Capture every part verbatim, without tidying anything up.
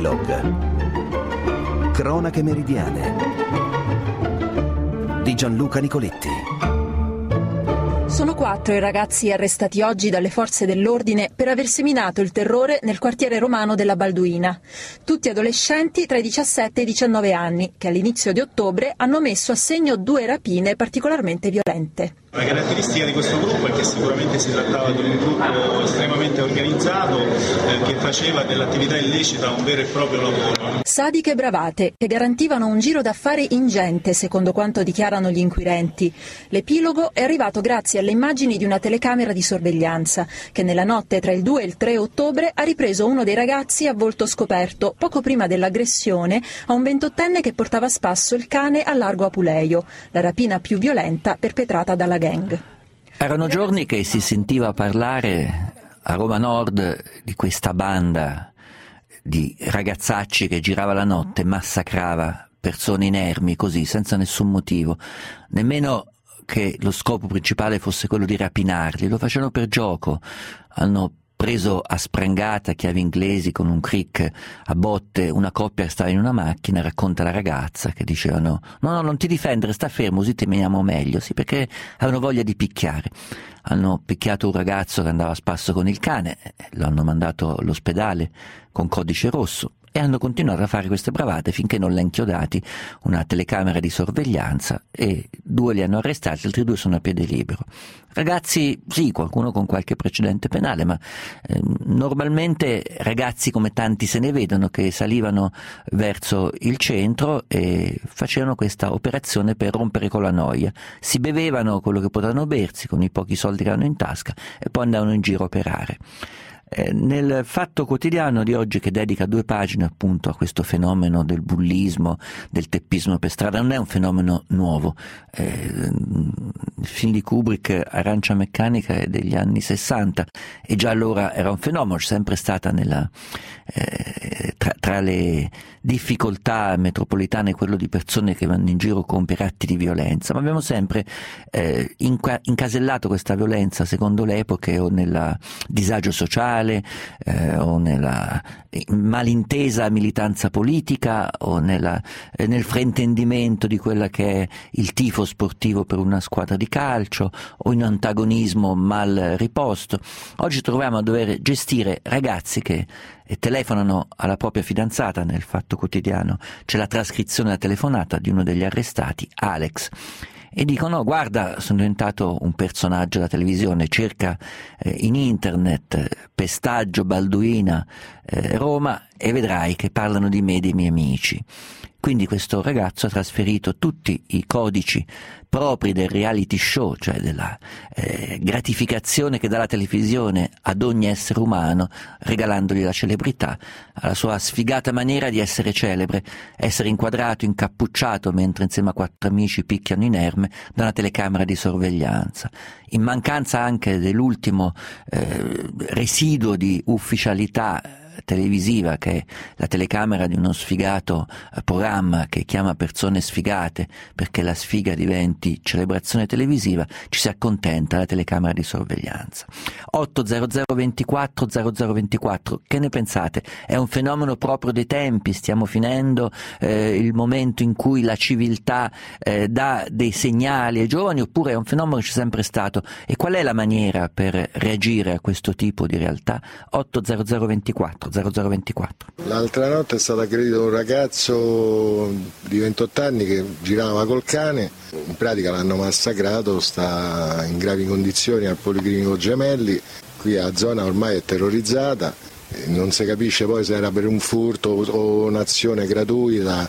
Vlog. Cronache meridiane di Gianluca Nicoletti. Sono quattro i ragazzi arrestati oggi dalle forze dell'ordine per aver seminato il terrore nel quartiere romano della Balduina. Tutti adolescenti tra i diciassette e i diciannove anni, che all'inizio di ottobre hanno messo a segno due rapine particolarmente violente. La caratteristica di questo gruppo è che sicuramente si trattava di un gruppo estremamente organizzato eh, che faceva dell'attività illecita un vero e proprio lavoro. Sadiche e bravate che garantivano un giro d'affari ingente, secondo quanto dichiarano gli inquirenti. L'epilogo è arrivato grazie alle immagini di una telecamera di sorveglianza che nella notte tra il due e il tre ottobre ha ripreso uno dei ragazzi a volto scoperto poco prima dell'aggressione a un ventottenne che portava a spasso il cane a largo Apuleio, la rapina più violenta perpetrata dalla gang. Erano giorni che si sentiva parlare a Roma Nord di questa banda di ragazzacci che girava la notte e massacrava persone inermi così, senza nessun motivo, nemmeno che lo scopo principale fosse quello di rapinarli, lo facevano per gioco, hanno preso a sprangata, chiavi inglesi, con un crick a botte, una coppia che stava in una macchina, racconta la ragazza, che dicevano no no non ti difendere, sta fermo così ti meniamo meglio, sì, perché avevano voglia di picchiare. Hanno picchiato un ragazzo che andava a spasso con il cane, lo hanno mandato all'ospedale con codice rosso e hanno continuato a fare queste bravate finché non l'ha inchiodati una telecamera di sorveglianza e due li hanno arrestati, altri due sono a piede libero. Ragazzi, sì, qualcuno con qualche precedente penale, ma eh, normalmente ragazzi come tanti se ne vedono che salivano verso il centro e facevano questa operazione per rompere con la noia. Si bevevano quello che potevano bersi con i pochi soldi che avevano in tasca e poi andavano in giro a operare. Eh, nel Fatto Quotidiano di oggi, che dedica due pagine appunto a questo fenomeno del bullismo, del teppismo per strada, non è un fenomeno nuovo. Eh, il film di Kubrick, Arancia Meccanica, è degli anni sessanta e già allora era un fenomeno, c'è sempre stata nella, eh, tra, tra le difficoltà metropolitane quello di persone che vanno in giro a compiere atti di violenza, ma abbiamo sempre eh, inca- incasellato questa violenza secondo le epoche o nel disagio sociale, Eh, o nella malintesa militanza politica o nella, eh, nel fraintendimento di quella che è il tifo sportivo per una squadra di calcio o in antagonismo mal riposto. Oggi troviamo a dover gestire ragazzi che eh, telefonano alla propria fidanzata. Nel Fatto Quotidiano c'è la trascrizione della telefonata di uno degli arrestati, Alex, e dicono guarda, sono diventato un personaggio della televisione, cerca eh, in internet eh, pestaggio Balduina eh, Roma e vedrai che parlano di me e dei miei amici. Quindi questo ragazzo ha trasferito tutti i codici propri del reality show, cioè della eh, gratificazione che dà la televisione ad ogni essere umano, regalandogli la celebrità, alla sua sfigata maniera di essere celebre, essere inquadrato, incappucciato mentre insieme a quattro amici picchiano inerme da una telecamera di sorveglianza, in mancanza anche dell'ultimo eh, residuo di ufficialità televisiva, che è la telecamera di uno sfigato programma che chiama persone sfigate perché la sfiga diventi celebrazione televisiva, ci si accontenta la telecamera di sorveglianza. otto zero zero ventiquattro zero zero ventiquattro, che ne pensate? È un fenomeno proprio dei tempi? Stiamo finendo eh, il momento in cui la civiltà eh, dà dei segnali ai giovani, oppure è un fenomeno che c'è sempre stato? E qual è la maniera per reagire a questo tipo di realtà? otto zero zero ventiquattro zero zero ventiquattro. L'altra notte è stato aggredito un ragazzo di ventotto anni che girava col cane, in pratica l'hanno massacrato, sta in gravi condizioni al Policlinico Gemelli. Qui la zona ormai è terrorizzata, non si capisce poi se era per un furto o un'azione gratuita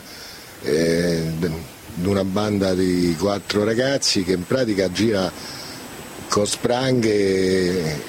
eh, di una banda di quattro ragazzi che in pratica gira con spranghe e,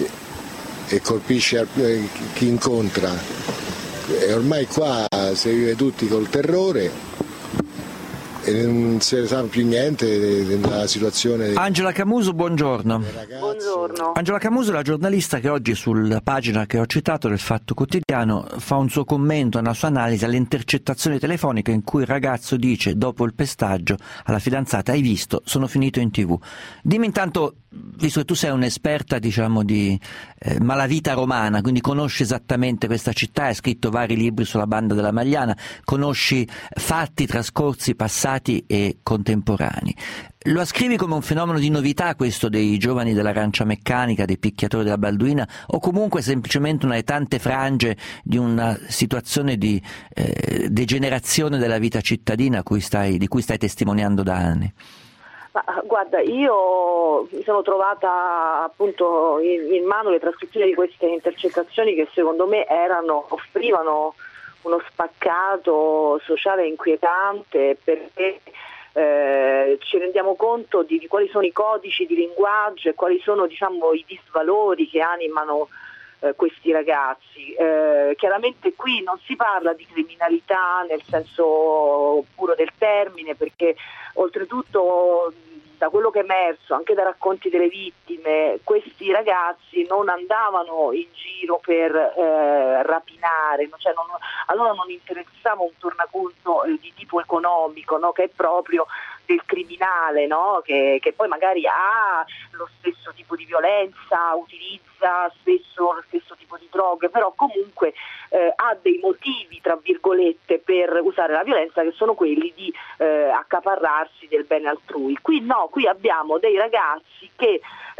e colpisce chi incontra. E ormai qua si vive tutti col terrore e non se ne sa più niente della situazione. Angela Camuso, buongiorno. Buongiorno. Angela Camuso è la giornalista che oggi sulla pagina che ho citato del Fatto Quotidiano fa un suo commento, una sua analisi alle intercettazioni telefoniche in cui il ragazzo dice dopo il pestaggio alla fidanzata: hai visto, sono finito in tv. Dimmi intanto, visto che tu sei un'esperta diciamo di eh, malavita romana, quindi conosci esattamente questa città, hai scritto vari libri sulla banda della Magliana, conosci fatti trascorsi, passati e contemporanei. Lo ascrivi come un fenomeno di novità questo dei giovani dell'arancia meccanica, dei picchiatori della Balduina, o comunque semplicemente una delle tante frange di una situazione di eh, degenerazione della vita cittadina cui stai, di cui stai testimoniando da anni? Ma, guarda, io mi sono trovata appunto in, in mano le trascrizioni di queste intercettazioni che secondo me erano, offrivano uno spaccato sociale inquietante, perché eh, ci rendiamo conto di, di quali sono i codici di linguaggio e quali sono diciamo i disvalori che animano eh, questi ragazzi. Eh, chiaramente qui non si parla di criminalità nel senso puro del termine, perché oltretutto da quello che è emerso anche da racconti delle vittime, questi ragazzi non andavano in giro per eh, rapinare, cioè non, allora non interessava un tornaconto eh, di tipo economico, no? Che è proprio del criminale, no? che, che poi magari ha lo stesso tipo di violenza, utilizza spesso lo stesso tipo di droghe, però comunque eh, ha dei motivi tra virgolette per usare la violenza, che sono quelli di eh, accaparrarsi del bene altrui. Qui no, qui abbiamo dei ragazzi che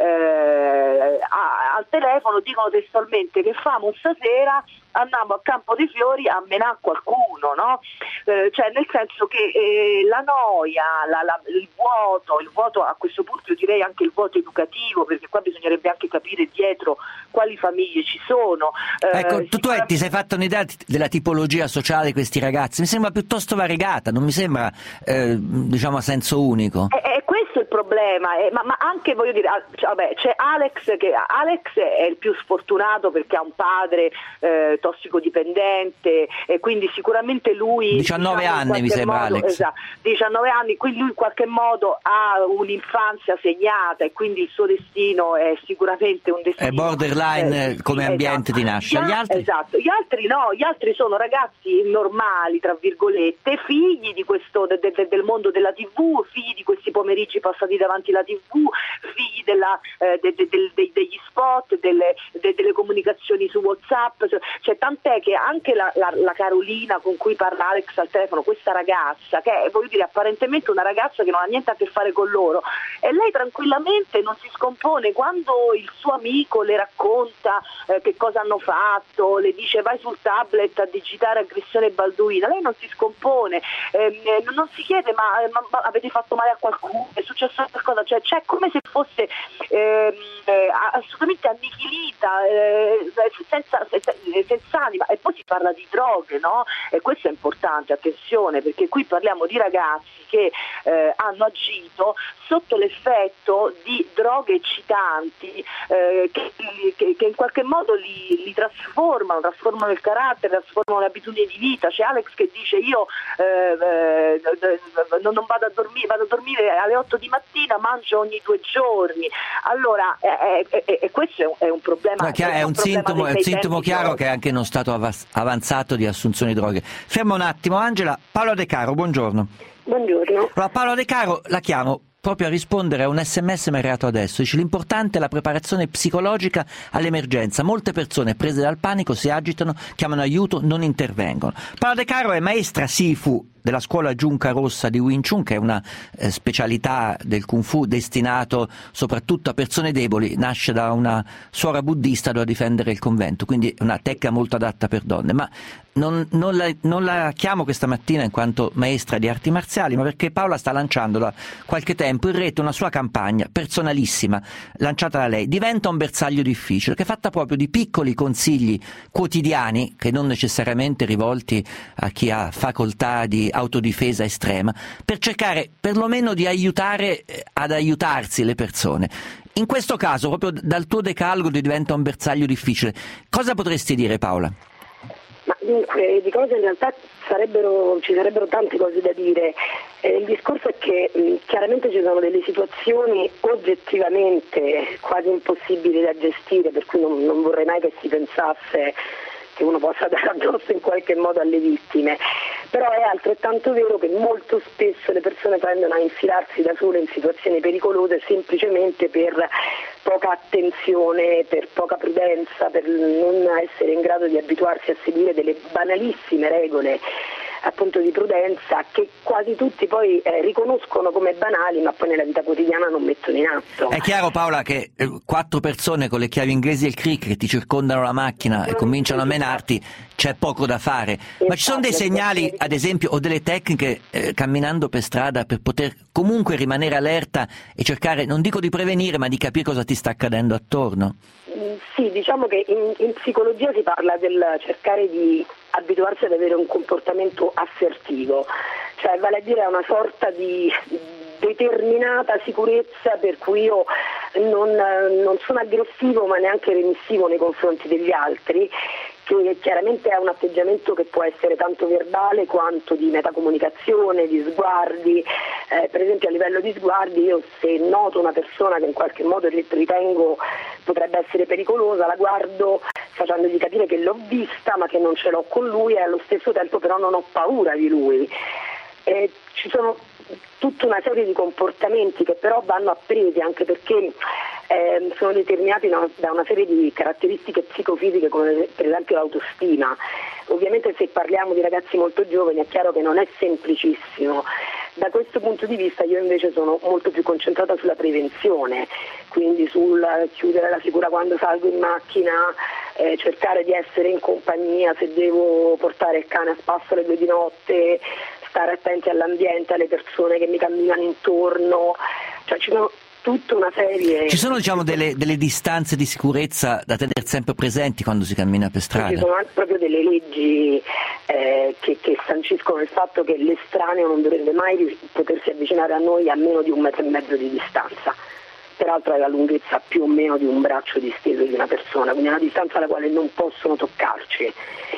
eh, a, al telefono dicono testualmente: che famo stasera? Andiamo a Campo dei Fiori a menare qualcuno, no? Eh, cioè nel senso che eh, la noia, la, la, il vuoto, il vuoto a questo punto io direi anche il vuoto educativo, perché qua bisognerebbe anche capire dietro quali famiglie ci sono. Eh, ecco, tu, tu fa... ti sei fatta un'idea della tipologia sociale di questi ragazzi? Mi sembra piuttosto variegata, non mi sembra eh, diciamo a senso unico. È, è questo il problema, eh, ma, ma anche voglio dire, cioè, vabbè, c'è Alex che Alex è il più sfortunato perché ha un padre eh, tossicodipendente e quindi sicuramente lui diciannove diciamo, anni mi sembra modo, Alex esatto, diciannove anni, quindi lui in qualche modo ha un'infanzia segnata e quindi il suo destino è sicuramente un destino è borderline eh, come sì, ambiente esatto. di nascita. Gli altri? Esatto, gli altri no, gli altri sono ragazzi normali tra virgolette, figli di questo de, de, del mondo della tivù, figli di questi pomeriggi passati davanti alla tivù, figli della, eh, de, de, de, de, degli spot, delle, de, delle comunicazioni su WhatsApp, cioè tant'è che anche la, la, la Carolina con cui parla Alex al telefono, questa ragazza che è, voglio dire, apparentemente una ragazza che non ha niente a che fare con loro, e lei tranquillamente non si scompone quando il suo amico le racconta eh, che cosa hanno fatto, le dice vai sul tablet a digitare aggressione Balduina, lei non si scompone, eh, non si chiede ma, ma, ma avete fatto male a qualcuno, è successo qualcosa, cioè c'è come se fosse eh, eh, assolutamente annichilita, eh, senza, senza, senza anima. E poi si parla di droghe, no? E questo è importante, attenzione, perché qui parliamo di ragazzi che eh, hanno agito sotto l'effetto di droghe eccitanti eh, che, che, che in qualche modo li, li trasformano, trasformano il carattere, trasformano le abitudini di vita. C'è Alex che dice io eh, eh, non vado a dormire, vado a dormire alle otto di mattina, mangio ogni due giorni. Allora eh, eh, eh, questo è un, è un problema. No, chiaro, è, un, un sintomo, è un sintomo chiaro che è anche in uno stato avanzato di assunzione di droghe. Fermo un attimo, Angela. Paolo De Caro, buongiorno. Buongiorno. Allora, Paolo De Caro, la chiamo proprio a rispondere a un sms mi è arrivato adesso. Dice: l'importante è la preparazione psicologica all'emergenza. Molte persone prese dal panico si agitano, chiamano aiuto, non intervengono. Paolo De Caro è maestra Sifu della scuola Giunca Rossa di Wing Chun, che è una eh, specialità del Kung Fu destinato soprattutto a persone deboli. Nasce da una suora buddista, doveva difendere il convento, quindi è una tecnica molto adatta per donne. Ma non, non, la, non la chiamo questa mattina in quanto maestra di arti marziali, ma perché Paola sta lanciando da qualche tempo in rete una sua campagna personalissima, lanciata da lei, Diventa un bersaglio difficile, che è fatta proprio di piccoli consigli quotidiani, che non necessariamente rivolti a chi ha facoltà di autodifesa estrema, per cercare perlomeno di aiutare ad aiutarsi le persone. In questo caso, proprio dal tuo decalogo di Diventa un bersaglio difficile, cosa potresti dire, Paola? Ma dunque, di cose in realtà sarebbero, ci sarebbero tante cose da dire. Eh, il discorso è che mh, chiaramente ci sono delle situazioni oggettivamente quasi impossibili da gestire, per cui non, non vorrei mai che si pensasse che uno possa dare addosso in qualche modo alle vittime, però è altrettanto vero che molto spesso le persone tendono a infilarsi da sole in situazioni pericolose semplicemente per poca attenzione, per poca prudenza, per non essere in grado di abituarsi a seguire delle banalissime regole appunto di prudenza che quasi tutti poi eh, riconoscono come banali, ma poi nella vita quotidiana non mettono in atto. È chiaro, Paola, che eh, quattro persone con le chiavi inglesi e il cric che ti circondano la macchina e cominciano a menarti, c'è poco da fare. Infatti, ma ci sono dei segnali, ad esempio, o delle tecniche eh, camminando per strada per poter comunque rimanere allerta e cercare, non dico di prevenire, ma di capire cosa ti sta accadendo attorno? Sì, diciamo che in, in psicologia si parla del cercare di abituarsi ad avere un comportamento assertivo, cioè vale a dire una sorta di determinata sicurezza per cui io non, non sono aggressivo ma neanche remissivo nei confronti degli altri, che chiaramente è un atteggiamento che può essere tanto verbale quanto di metacomunicazione, di sguardi. Eh, per esempio a livello di sguardi io se noto una persona che in qualche modo ritengo potrebbe essere pericolosa, la guardo facendogli capire che l'ho vista ma che non ce l'ho con lui e allo stesso tempo però non ho paura di lui. Eh, ci sono tutta una serie di comportamenti che però vanno appresi, anche perché eh, sono determinati da una, da una serie di caratteristiche psicofisiche come per esempio l'autostima. Ovviamente se parliamo di ragazzi molto giovani è chiaro che non è semplicissimo. Da questo punto di vista io invece sono molto più concentrata sulla prevenzione, quindi sul chiudere la figura quando salgo in macchina, eh, cercare di essere in compagnia se devo portare il cane a spasso alle due di notte, stare attenti all'ambiente, alle persone che mi camminano intorno, cioè ci sono tutta una serie... Ci sono diciamo delle, delle distanze di sicurezza da tenere sempre presenti quando si cammina per strada? Ci sono anche proprio delle leggi eh, che, che sanciscono il fatto che l'estraneo non dovrebbe mai potersi avvicinare a noi a meno di un metro e mezzo di distanza. Peraltro è la lunghezza più o meno di un braccio disteso di una persona, quindi è una distanza alla quale non possono toccarci.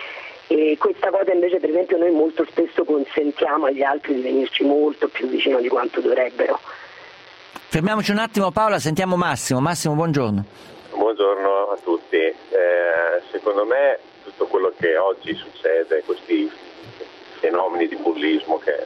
E questa cosa invece per esempio noi molto spesso consentiamo agli altri di venirci molto più vicino di quanto dovrebbero. Fermiamoci un attimo Paola, sentiamo Massimo. Massimo, buongiorno. Buongiorno a tutti. Eh, secondo me tutto quello che oggi succede, questi fenomeni di bullismo, che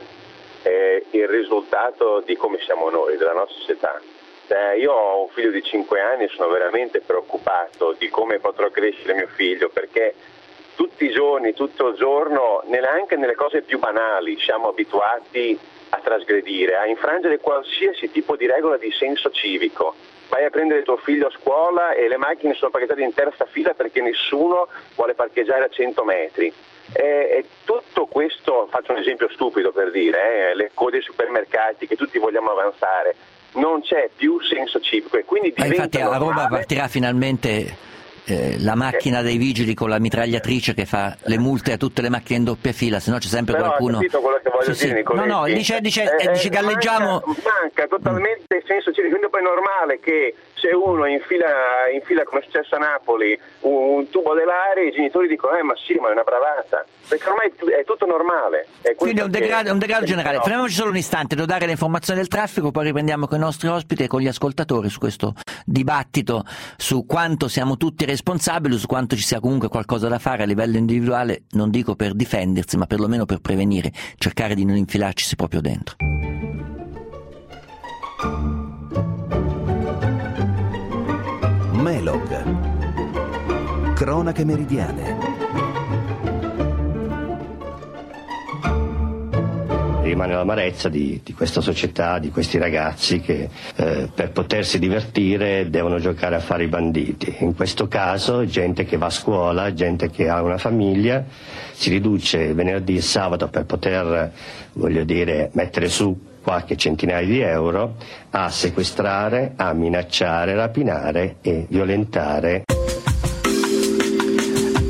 è il risultato di come siamo noi, della nostra società. Eh, io ho un figlio di cinque anni e sono veramente preoccupato di come potrò crescere mio figlio, perché tutti i giorni, tutto il giorno, neanche nelle cose più banali siamo abituati a trasgredire, a infrangere qualsiasi tipo di regola di senso civico. Vai a prendere tuo figlio a scuola e le macchine sono parcheggiate in terza fila perché nessuno vuole parcheggiare a cento metri. E, e tutto questo, faccio un esempio stupido per dire, eh, le code ai supermercati che tutti vogliamo avanzare, non c'è più senso civico e quindi diventa infatti a Roma normale... partirà finalmente eh, la macchina dei vigili con la mitragliatrice che fa le multe a tutte le macchine in doppia fila, se no c'è sempre Però qualcuno... Hai capito quello che voglio sì, dire, sì. No, no, dice, dice, eh, dice galleggiamo... Manca, manca totalmente il senso civico, quindi poi è normale che se uno infila, infila come è successo a Napoli, un, un tubo dell'aria, i genitori dicono eh ma sì, ma è una bravata, perché ormai è tutto normale. È quindi è un degrado, è un degrado generale. No. Fermiamoci solo un istante, devo dare le informazioni del traffico, poi riprendiamo con i nostri ospiti e con gli ascoltatori su questo dibattito su quanto siamo tutti responsabili, su quanto ci sia comunque qualcosa da fare a livello individuale, non dico per difendersi, ma perlomeno per prevenire, cercare di non infilarci proprio dentro. Melog. Cronache meridiane. Rimane l'amarezza di, di questa società, di questi ragazzi che eh, per potersi divertire devono giocare a fare i banditi. In questo caso gente che va a scuola, gente che ha una famiglia, si riduce venerdì e sabato per poter, voglio dire, mettere su qualche centinaio di euro a sequestrare, a minacciare, rapinare e violentare.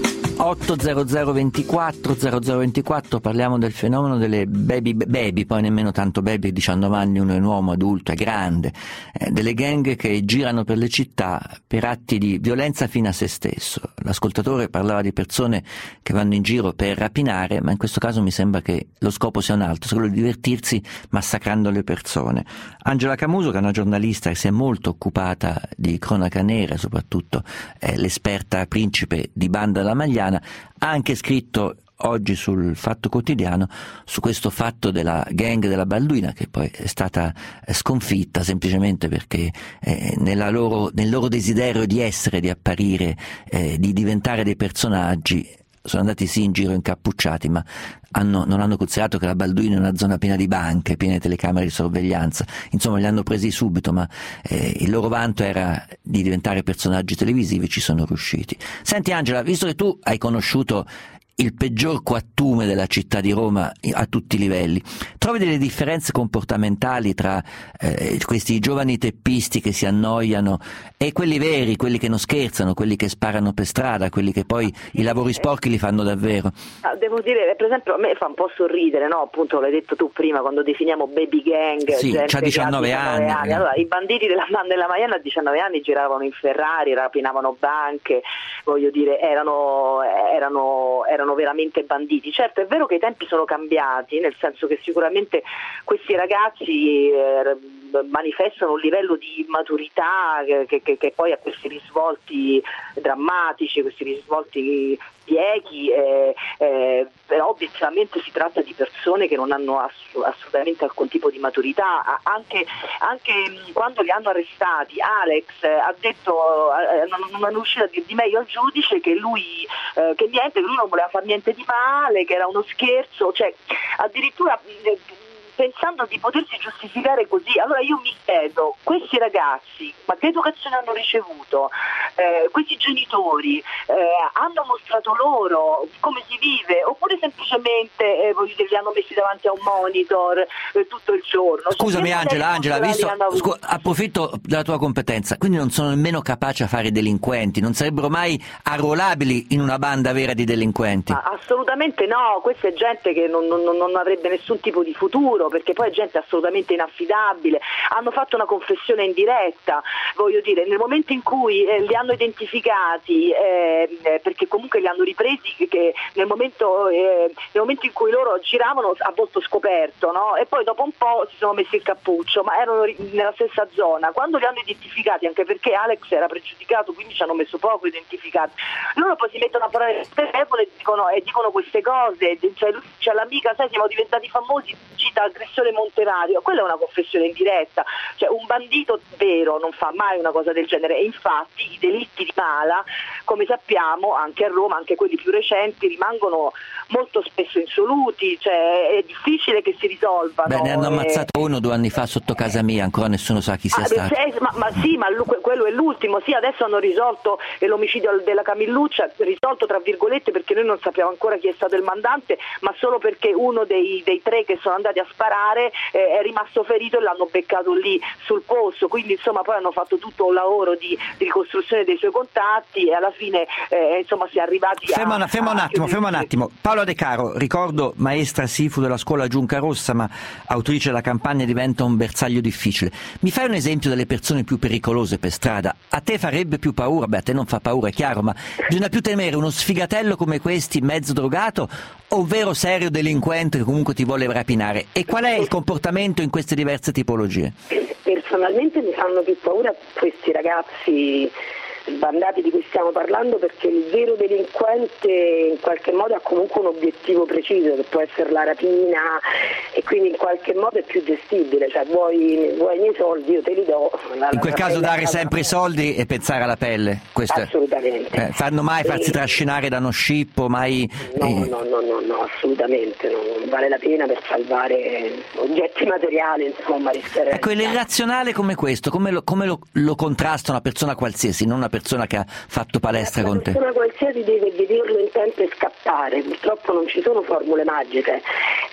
otto zero zero ventiquattro zero zero ventiquattro, parliamo del fenomeno delle baby, baby poi nemmeno tanto baby, diciannove anni, uno è un uomo adulto, è grande, eh, delle gang che girano per le città per atti di violenza fino a se stesso. L'ascoltatore parlava di persone che vanno in giro per rapinare, ma in questo caso mi sembra che lo scopo sia un altro, sia quello di divertirsi massacrando le persone. Angela Camuso, che è una giornalista che si è molto occupata di cronaca nera, soprattutto è l'esperta principe di Banda alla Magliana, ha anche scritto oggi sul Fatto Quotidiano su questo fatto della gang della Balduina, che poi è stata sconfitta semplicemente perché eh, nella loro, nel loro desiderio di essere, di apparire, eh, di diventare dei personaggi, sono andati sì in giro incappucciati, ma hanno, non hanno considerato che la Balduina è una zona piena di banche, piena di telecamere di sorveglianza. Insomma, li hanno presi subito, ma eh, il loro vanto era di diventare personaggi televisivi, ci sono riusciti. Senti Angela, visto che tu hai conosciuto il peggior quattume della città di Roma a tutti i livelli, trovi delle differenze comportamentali tra eh, questi giovani teppisti che si annoiano e quelli veri, quelli che non scherzano, quelli che sparano per strada, quelli che poi i lavori sporchi li fanno davvero? Devo dire, per esempio, a me fa un po' sorridere, no? Appunto, l'hai detto tu prima, quando definiamo baby gang, sì, gente c'ha diciannove anni. anni. Allora, i banditi della Banda della Magliana a diciannove anni giravano in Ferrari, rapinavano banche, voglio dire, erano, erano, erano veramente banditi. Certo, è vero che i tempi sono cambiati, nel senso che sicuramente questi ragazzi eh, manifestano un livello di maturità che, che, che poi ha questi risvolti drammatici, questi risvolti pieghi, eh, eh, però obiettivamente si tratta di persone che non hanno ass- assolutamente alcun tipo di maturità. Anche, anche quando li hanno arrestati, Alex ha detto, eh, non, non è riuscito a dir di meglio al giudice che lui eh, che niente, che lui non voleva fare niente di male, che era uno scherzo, cioè addirittura eh, pensando di potersi giustificare così. Allora io mi chiedo, questi ragazzi, ma che educazione hanno ricevuto? Eh, questi genitori eh, hanno mostrato loro come si vive, oppure semplicemente eh, voglio dire, li hanno messi davanti a un monitor eh, tutto il giorno? Scusami cioè, Angela, Angela, visto, scu- approfitto della tua competenza, quindi non sono nemmeno capaci a fare delinquenti, non sarebbero mai arruolabili in una banda vera di delinquenti? Ma assolutamente no, questa è gente che non, non, non avrebbe nessun tipo di futuro, perché poi è gente assolutamente inaffidabile. Hanno fatto una confessione in diretta, voglio dire, nel momento in cui eh, li hanno identificati, eh, perché comunque li hanno ripresi che nel momento, eh, nel momento in cui loro giravano a volto scoperto, no? E poi dopo un po' si sono messi il cappuccio, ma erano nella stessa zona. Quando li hanno identificati, anche perché Alex era pregiudicato, quindi ci hanno messo poco identificati, loro poi si mettono a parlare del telefono e dicono, e dicono queste cose, cioè, lui, cioè l'amica, sai, siamo diventati famosi, cita aggressore Monterario. Quella è una confessione in diretta, cioè un bandito vero non fa mai una cosa del genere, e infatti i delitti di mala, come sappiamo anche a Roma, anche quelli più recenti, rimangono molto spesso insoluti, cioè è difficile che si risolvano. Beh, ne hanno e... ammazzato uno due anni fa sotto casa mia, ancora nessuno sa chi sia ah, stato. Se, ma, ma sì, ma lui, quello è l'ultimo, sì, adesso hanno risolto l'omicidio della Camilluccia, risolto tra virgolette perché noi non sappiamo ancora chi è stato il mandante, ma solo perché uno dei, dei tre che sono andati a sparare eh, è rimasto ferito e l'hanno beccato lì sul posto, quindi insomma poi hanno fatto tutto un lavoro di, di ricostruzione dei suoi contatti e alla fine eh, insomma si è arrivati ferma a... Una, ferma un attimo, ferma un attimo. Paola De Caro, ricordo maestra Sifu della scuola Giunca Rossa, ma autrice della campagna Diventa un bersaglio difficile. Mi fai un esempio delle persone più pericolose per strada? A te farebbe più paura? Beh, a te non fa paura, è chiaro, ma bisogna più temere uno sfigatello come questi, mezzo drogato, o un vero serio delinquente che comunque ti vuole rapinare? E qual è il comportamento in queste diverse tipologie? Personalmente mi fanno più paura questi ragazzi sbandati di cui stiamo parlando, perché il vero delinquente in qualche modo ha comunque un obiettivo preciso, che può essere la rapina, e quindi in qualche modo è più gestibile, cioè vuoi, vuoi i miei soldi, io te li do. La, in quel caso dare sempre i soldi e pensare alla pelle. Questo assolutamente. È, eh, fanno mai farsi e... trascinare da uno scippo, mai... No, eh... no, no, no, no, assolutamente, non vale la pena per salvare oggetti materiali, insomma. Ecco, l'irrazionale come questo, come lo, come lo, lo contrasta una persona qualsiasi, non una persona che ha fatto palestra con te? Una persona qualsiasi deve vederlo in tempo e scappare, purtroppo non ci sono formule magiche.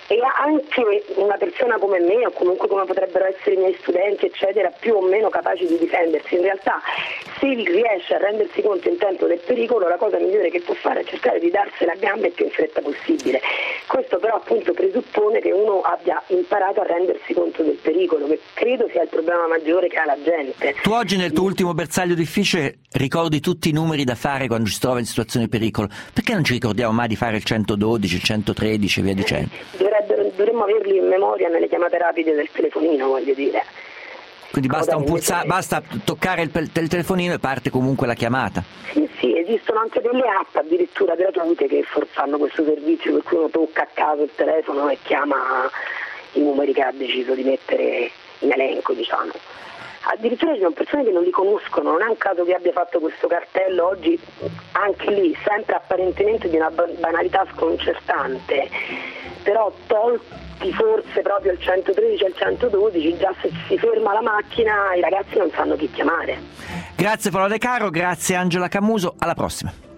e anche una persona come me, o comunque come potrebbero essere i miei studenti eccetera, più o meno capaci di difendersi, in realtà se riesce a rendersi conto in tempo del pericolo, la cosa migliore che può fare è cercare di darsela a gambe il più in fretta possibile. Questo però appunto presuppone che uno abbia imparato a rendersi conto del pericolo, che credo sia il problema maggiore che ha la gente. Tu oggi nel tuo ultimo bersaglio difficile ricordi tutti i numeri da fare quando ci si trova in situazione di pericolo, perché non ci ricordiamo mai di fare il centododici, il centotredici e via dicendo? Dovremmo averli in memoria nelle chiamate rapide del telefonino, voglio dire. Quindi basta, un pulsa- basta toccare il, il telefonino e parte comunque la chiamata. Sì, sì, esistono anche delle app addirittura gratuite che fanno questo servizio, per cui uno tocca a caso il telefono e chiama i numeri che ha deciso di mettere in elenco, diciamo. Addirittura ci sono persone che non li conoscono, non è un caso che abbia fatto questo cartello oggi, anche lì, sempre apparentemente di una banalità sconcertante, però tolti forse proprio il centotredici e il centododici, già se si ferma la macchina i ragazzi non sanno chi chiamare. Grazie Paola De Caro, grazie Angela Camuso, alla prossima.